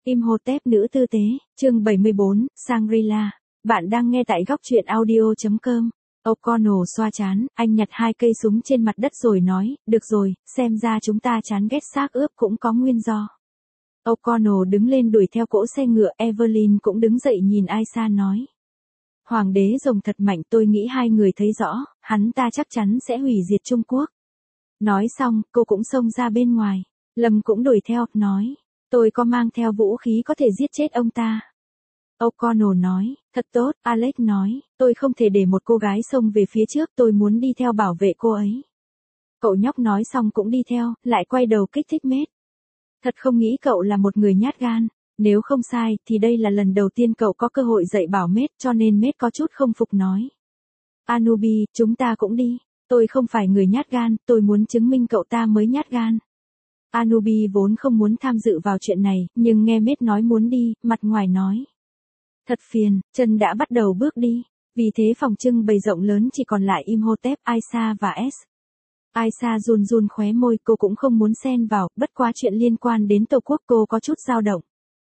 Imhotep nữ tư tế, chương 74, Shangri-La. Bạn đang nghe tại góc truyện audio.com. O'Connell xoa chán, anh nhặt 2 cây súng trên mặt đất rồi nói, được rồi, xem ra chúng ta chán ghét xác ướp cũng có nguyên do. O'Connell đứng lên đuổi theo cỗ xe ngựa, Evelyn cũng đứng dậy nhìn Aisha nói. Hoàng đế rồng thật mạnh, tôi nghĩ hai người thấy rõ, hắn ta chắc chắn sẽ hủy diệt Trung Quốc. Nói xong, cô cũng xông ra bên ngoài. Lâm cũng đuổi theo, nói. Tôi có mang theo vũ khí có thể giết chết ông ta. O'Connell nói, thật tốt, Alex nói, tôi không thể để một cô gái xông về phía trước, tôi muốn đi theo bảo vệ cô ấy. Cậu nhóc nói xong cũng đi theo, lại quay đầu kích thích Mết. Thật không nghĩ cậu là một người nhát gan, nếu không sai thì đây là lần đầu tiên cậu có cơ hội dạy bảo Mết, cho nên Mết có chút không phục nói. Anubi, chúng ta cũng đi, tôi không phải người nhát gan, tôi muốn chứng minh cậu ta mới nhát gan. Anubi vốn không muốn tham dự vào chuyện này, nhưng nghe Mết nói muốn đi, mặt ngoài nói. Thật phiền, chân đã bắt đầu bước đi, vì thế phòng trưng bày rộng lớn chỉ còn lại Imhotep, Aisha và S. Aisha run run khóe môi, cô cũng không muốn xen vào, bất quá chuyện liên quan đến Tổ quốc cô có chút dao động.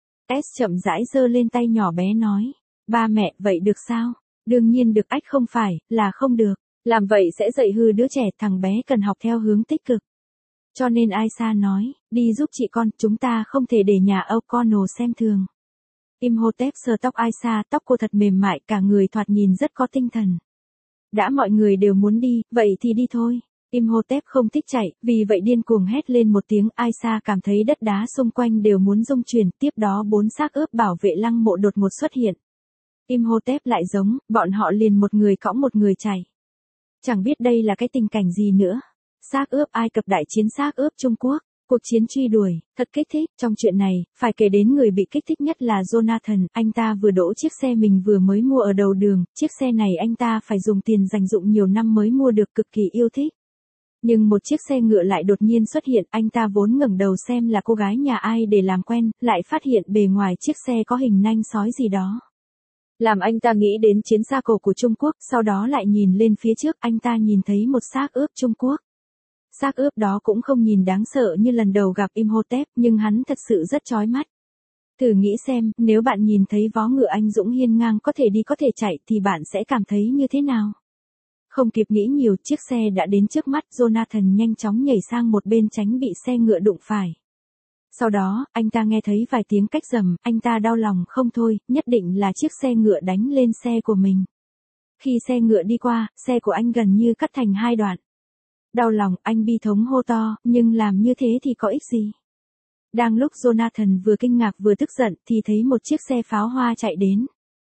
S chậm rãi giơ lên tay nhỏ bé nói, ba mẹ, vậy được sao? Đương nhiên được, ách không phải, là không được, làm vậy sẽ dạy hư đứa trẻ, thằng bé cần học theo hướng tích cực. Cho nên Aisha nói, đi giúp chị con, chúng ta không thể để nhà O'Connell xem thường. Imhotep sờ tóc Aisha, tóc cô thật mềm mại, cả người thoạt nhìn rất có tinh thần. Đã mọi người đều muốn đi, vậy thì đi thôi. Imhotep không thích chạy, vì vậy điên cuồng hét lên một tiếng, Aisha cảm thấy đất đá xung quanh đều muốn rung chuyển, tiếp đó 4 xác ướp bảo vệ lăng mộ đột ngột xuất hiện. Imhotep lại giống, bọn họ liền một người cõng một người chạy. Chẳng biết đây là cái tình cảnh gì nữa. Xác ướp Ai Cập đại chiến xác ướp Trung Quốc, cuộc chiến truy đuổi, thật kích thích. Trong chuyện này, phải kể đến người bị kích thích nhất là Jonathan, anh ta vừa đỗ chiếc xe mình vừa mới mua ở đầu đường, chiếc xe này anh ta phải dùng tiền dành dụm nhiều năm mới mua được, cực kỳ yêu thích. Nhưng một chiếc xe ngựa lại đột nhiên xuất hiện, anh ta vốn ngẩng đầu xem là cô gái nhà ai để làm quen, lại phát hiện bề ngoài chiếc xe có hình nanh sói gì đó. Làm anh ta nghĩ đến chiến xa cổ của Trung Quốc, sau đó lại nhìn lên phía trước, anh ta nhìn thấy một xác ướp Trung Quốc. Xác ướp đó cũng không nhìn đáng sợ như lần đầu gặp Imhotep, nhưng hắn thật sự rất chói mắt. Thử nghĩ xem, nếu bạn nhìn thấy vó ngựa anh dũng hiên ngang có thể đi có thể chạy thì bạn sẽ cảm thấy như thế nào? Không kịp nghĩ nhiều, chiếc xe đã đến trước mắt, Jonathan nhanh chóng nhảy sang một bên tránh bị xe ngựa đụng phải. Sau đó, anh ta nghe thấy vài tiếng cách rầm, anh ta đau lòng không thôi, nhất định là chiếc xe ngựa đánh lên xe của mình. Khi xe ngựa đi qua, xe của anh gần như cắt thành 2 đoạn. Đau lòng, anh bi thống hô to, nhưng làm như thế thì có ích gì? Đang lúc Jonathan vừa kinh ngạc vừa tức giận thì thấy một chiếc xe pháo hoa chạy đến.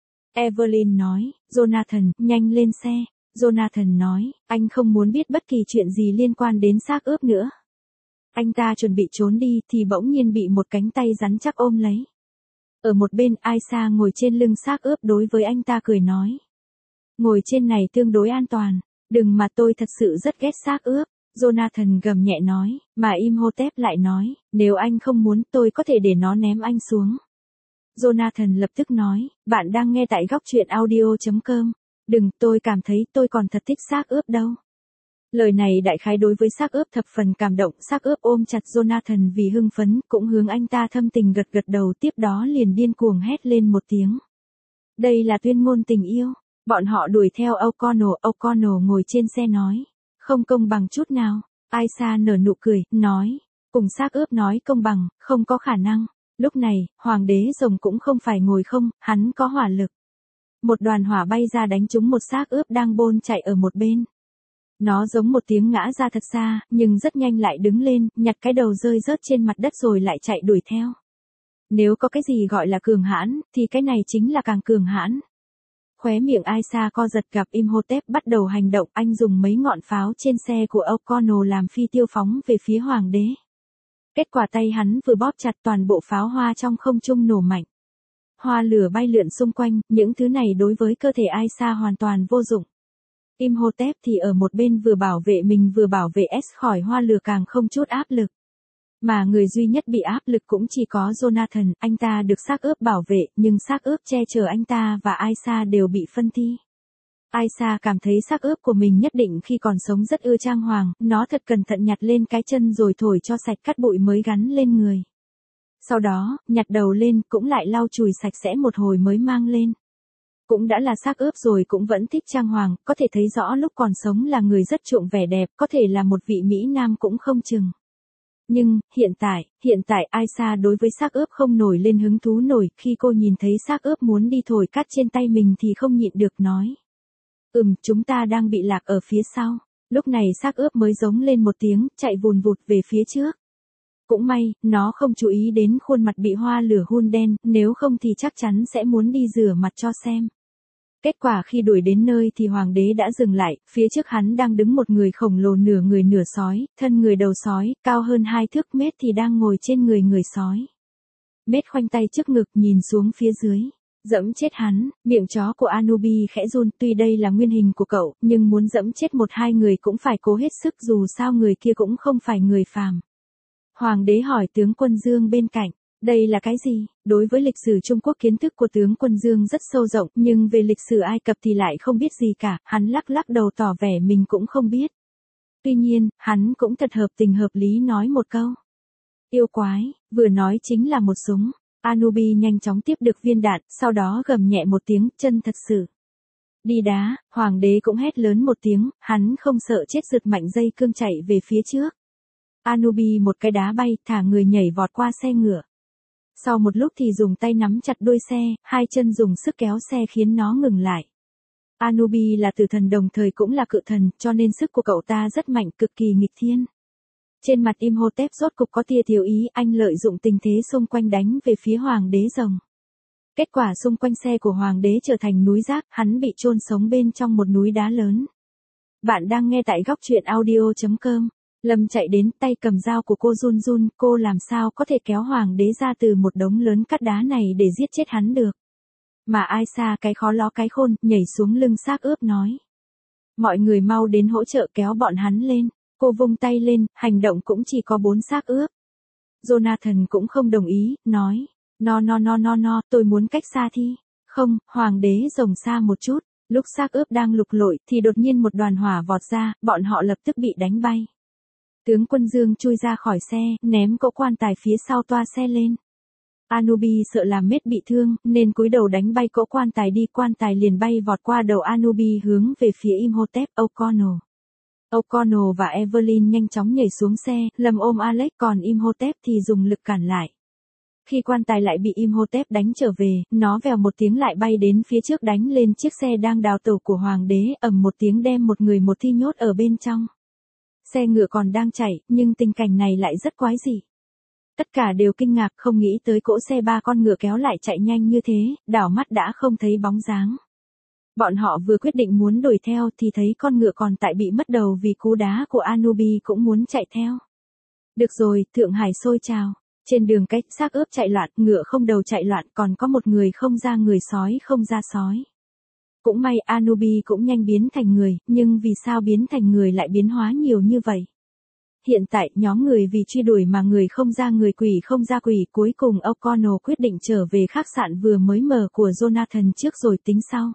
Evelyn nói, Jonathan, nhanh lên xe. Jonathan nói, anh không muốn biết bất kỳ chuyện gì liên quan đến xác ướp nữa. Anh ta chuẩn bị trốn đi thì bỗng nhiên bị một cánh tay rắn chắc ôm lấy. Ở một bên, Aisha ngồi trên lưng xác ướp đối với anh ta cười nói. Ngồi trên này tương đối an toàn, đừng mà tôi thật sự rất ghét xác ướp. Jonathan gầm nhẹ nói, mà Imhotep lại nói, nếu anh không muốn tôi có thể để nó ném anh xuống. Jonathan lập tức nói, bạn đang nghe tại góc truyện audio.com. Đừng, tôi cảm thấy tôi còn thật thích xác ướp đâu. Lời này đại khái đối với xác ướp thập phần cảm động, xác ướp ôm chặt Jonathan vì hưng phấn, cũng hướng anh ta thâm tình gật gật đầu, tiếp đó liền điên cuồng hét lên một tiếng. Đây là tuyên ngôn tình yêu. Bọn họ đuổi theo O'Connell ngồi trên xe nói. Không công bằng chút nào. Aisha nở nụ cười, nói. Cùng xác ướp nói công bằng, không có khả năng. Lúc này, hoàng đế rồng cũng không phải ngồi không, hắn có hỏa lực. Một đoàn hỏa bay ra đánh trúng một xác ướp đang bôn chạy ở một bên. Nó giống một tiếng ngã ra thật xa, nhưng rất nhanh lại đứng lên, nhặt cái đầu rơi rớt trên mặt đất rồi lại chạy đuổi theo. Nếu có cái gì gọi là cường hãn, thì cái này chính là càng cường hãn. Khóe miệng Aisha co giật, gặp Imhotep bắt đầu hành động, anh dùng mấy ngọn pháo trên xe của O'Connell làm phi tiêu phóng về phía hoàng đế. Kết quả tay hắn vừa bóp chặt, toàn bộ pháo hoa trong không trung nổ mạnh. Hoa lửa bay lượn xung quanh, những thứ này đối với cơ thể Aisha hoàn toàn vô dụng. Imhotep thì ở một bên vừa bảo vệ mình vừa bảo vệ S khỏi hoa lửa, càng không chút áp lực. Mà người duy nhất bị áp lực cũng chỉ có Jonathan, anh ta được xác ướp bảo vệ, nhưng xác ướp che chở anh ta và Aisha đều bị phân thi. Aisha cảm thấy xác ướp của mình nhất định khi còn sống rất ưa trang hoàng, nó thật cẩn thận nhặt lên cái chân rồi thổi cho sạch cát bụi mới gắn lên người. Sau đó, nhặt đầu lên, cũng lại lau chùi sạch sẽ một hồi mới mang lên. Cũng đã là xác ướp rồi cũng vẫn thích trang hoàng, có thể thấy rõ lúc còn sống là người rất chuộng vẻ đẹp, có thể là một vị Mỹ Nam cũng không chừng. Nhưng, hiện tại Aisha đối với xác ướp không nổi lên hứng thú nổi, khi cô nhìn thấy xác ướp muốn đi thổi cát trên tay mình thì không nhịn được nói. Chúng ta đang bị lạc ở phía sau. Lúc này xác ướp mới giống lên một tiếng, chạy vùn vụt về phía trước. Cũng may, nó không chú ý đến khuôn mặt bị hoa lửa hun đen, nếu không thì chắc chắn sẽ muốn đi rửa mặt cho xem. Kết quả khi đuổi đến nơi thì hoàng đế đã dừng lại, phía trước hắn đang đứng một người khổng lồ nửa người nửa sói, thân người đầu sói, cao hơn 2 thước mét thì đang ngồi trên người sói. Mết khoanh tay trước ngực nhìn xuống phía dưới. Dẫm chết hắn, miệng chó của Anubi khẽ run, tuy đây là nguyên hình của cậu, nhưng muốn dẫm chết 1-2 người cũng phải cố hết sức dù sao người kia cũng không phải người phàm. Hoàng đế hỏi tướng quân Dương bên cạnh, đây là cái gì? Đối với lịch sử Trung Quốc kiến thức của tướng quân Dương rất sâu rộng, nhưng về lịch sử Ai Cập thì lại không biết gì cả, hắn lắc đầu tỏ vẻ mình cũng không biết. Tuy nhiên, hắn cũng thật hợp tình hợp lý nói một câu. Yêu quái, vừa nói chính là một súng. Anubi nhanh chóng tiếp được viên đạn, sau đó gầm nhẹ một tiếng, chân thật sự. Đi đá, hoàng đế cũng hét lớn một tiếng, hắn không sợ chết giật mạnh dây cương chạy về phía trước. Anubi một cái đá bay, thả người nhảy vọt qua xe ngựa. Sau một lúc thì dùng tay nắm chặt đuôi xe, hai chân dùng sức kéo xe khiến nó ngừng lại. Anubi là tử thần đồng thời cũng là cự thần, cho nên sức của cậu ta rất mạnh, cực kỳ nghịch thiên. Trên mặt Imhotep rốt cục có tia thiếu ý, anh lợi dụng tình thế xung quanh đánh về phía hoàng đế rồng. Kết quả xung quanh xe của hoàng đế trở thành núi rác, hắn bị chôn sống bên trong một núi đá lớn. Bạn đang nghe tại góc truyện audio.com. Lâm chạy đến, tay cầm dao của cô run run, cô làm sao có thể kéo hoàng đế ra từ một đống lớn cát đá này để giết chết hắn được. Mà Aisha cái khó ló cái khôn, nhảy xuống lưng xác ướp nói. Mọi người mau đến hỗ trợ kéo bọn hắn lên. Cô vung tay lên, hành động cũng chỉ có 4 xác ướp. Jonathan cũng không đồng ý, nói. No, tôi muốn cách xa thi. Không, hoàng đế rồng xa một chút. Lúc xác ướp đang lục lội thì đột nhiên một đoàn hỏa vọt ra, bọn họ lập tức bị đánh bay. Tướng quân Dương chui ra khỏi xe, ném cỗ quan tài phía sau toa xe lên. Anubi sợ làm Mết bị thương, nên cúi đầu đánh bay cỗ quan tài đi, quan tài liền bay vọt qua đầu Anubi hướng về phía Imhotep, O'Connell và Evelyn nhanh chóng nhảy xuống xe, Lâm ôm Alex, còn Imhotep thì dùng lực cản lại. Khi quan tài lại bị Imhotep đánh trở về, nó vèo một tiếng lại bay đến phía trước đánh lên chiếc xe đang đào tẩu của hoàng đế, ầm một tiếng đem một người một thi nhốt ở bên trong. Xe ngựa còn đang chạy, nhưng tình cảnh này lại rất quái dị. Tất cả đều kinh ngạc, không nghĩ tới cỗ xe 3 con ngựa kéo lại chạy nhanh như thế, đảo mắt đã không thấy bóng dáng. Bọn họ vừa quyết định muốn đuổi theo thì thấy con ngựa còn tại bị mất đầu vì cú đá của Anubi cũng muốn chạy theo. Được rồi, Thượng Hải sôi trào. Trên đường cách xác ướp chạy loạn, ngựa không đầu chạy loạn, còn có một người không ra người, sói không ra sói. Cũng may Anubi cũng nhanh biến thành người, nhưng vì sao biến thành người lại biến hóa nhiều như vậy? Hiện tại nhóm người vì truy đuổi mà người không ra người, quỷ không ra quỷ, cuối cùng O'Connell quyết định trở về khách sạn vừa mới mở của Jonathan trước rồi tính sau.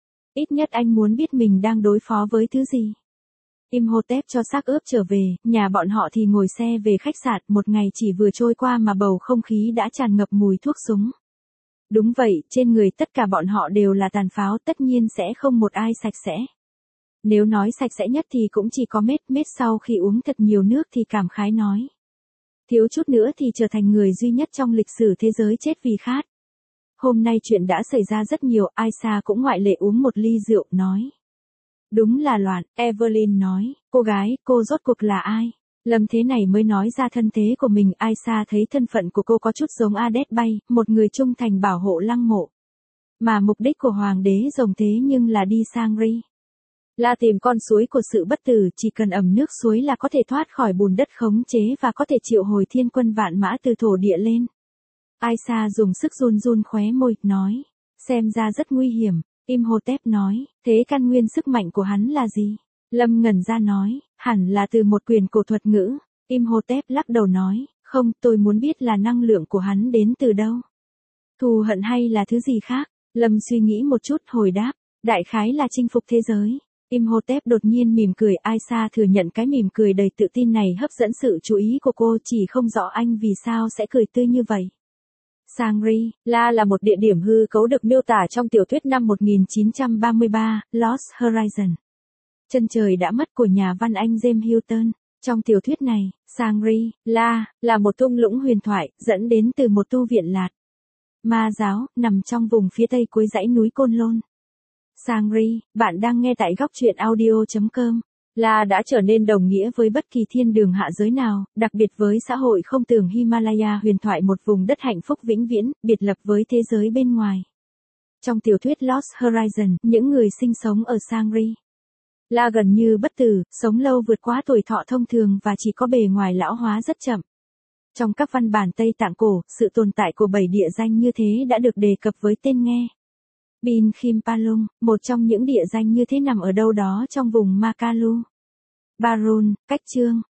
Ít nhất anh muốn biết mình đang đối phó với thứ gì. Imhotep cho xác ướp trở về, nhà bọn họ thì ngồi xe về khách sạn, một ngày chỉ vừa trôi qua mà bầu không khí đã tràn ngập mùi thuốc súng. Đúng vậy, trên người tất cả bọn họ đều là tàn pháo, tất nhiên sẽ không một ai sạch sẽ. Nếu nói sạch sẽ nhất thì cũng chỉ có Mết sau khi uống thật nhiều nước thì cảm khái nói. Thiếu chút nữa thì trở thành người duy nhất trong lịch sử thế giới chết vì khát. Hôm nay chuyện đã xảy ra rất nhiều, Aisha cũng ngoại lệ, uống một ly rượu, nói. Đúng là loạn, Evelyn nói, cô gái, cô rốt cuộc là ai? Lâm thế này mới nói ra thân thế của mình, Aisha thấy thân phận của cô có chút giống Ades Bay, một người trung thành bảo hộ lăng mộ. Mà mục đích của hoàng đế rồng thế nhưng là đi sang Ri. Là tìm con suối của sự bất tử, chỉ cần ẩm nước suối là có thể thoát khỏi bùn đất khống chế và có thể triệu hồi thiên quân vạn mã từ thổ địa lên. Aisha dùng sức run run khóe môi, nói, xem ra rất nguy hiểm. Imhotep nói, thế căn nguyên sức mạnh của hắn là gì? Lâm ngẩn ra nói, hẳn là từ một quyền cổ thuật ngữ. Imhotep lắc đầu nói, không, tôi muốn biết là năng lượng của hắn đến từ đâu. Thù hận hay là thứ gì khác? Lâm suy nghĩ một chút hồi đáp, đại khái là chinh phục thế giới. Imhotep đột nhiên mỉm cười, Aisha thừa nhận cái mỉm cười đầy tự tin này hấp dẫn sự chú ý của cô, chỉ không rõ anh vì sao sẽ cười tươi như vậy. Shangri-La là một địa điểm hư cấu được miêu tả trong tiểu thuyết năm 1933, Lost Horizon. Chân trời đã mất của nhà văn Anh James Hilton. Trong tiểu thuyết này, Shangri-La là một thung lũng huyền thoại dẫn đến từ một tu viện Lạt Ma giáo nằm trong vùng phía tây cuối dãy núi Côn Lôn. Bạn đang nghe tại góc truyện audio.com. La đã trở nên đồng nghĩa với bất kỳ thiên đường hạ giới nào, đặc biệt với xã hội không tường Himalaya huyền thoại, một vùng đất hạnh phúc vĩnh viễn, biệt lập với thế giới bên ngoài. Trong tiểu thuyết Lost Horizon, những người sinh sống ở Shangri-La gần như bất tử, sống lâu vượt quá tuổi thọ thông thường và chỉ có bề ngoài lão hóa rất chậm. Trong các văn bản Tây Tạng cổ, sự tồn tại của 7 địa danh như thế đã được đề cập với tên nghe. Bin Khim Palung, một trong những địa danh như thế nằm ở đâu đó trong vùng Makalu, Barun, cách Chương,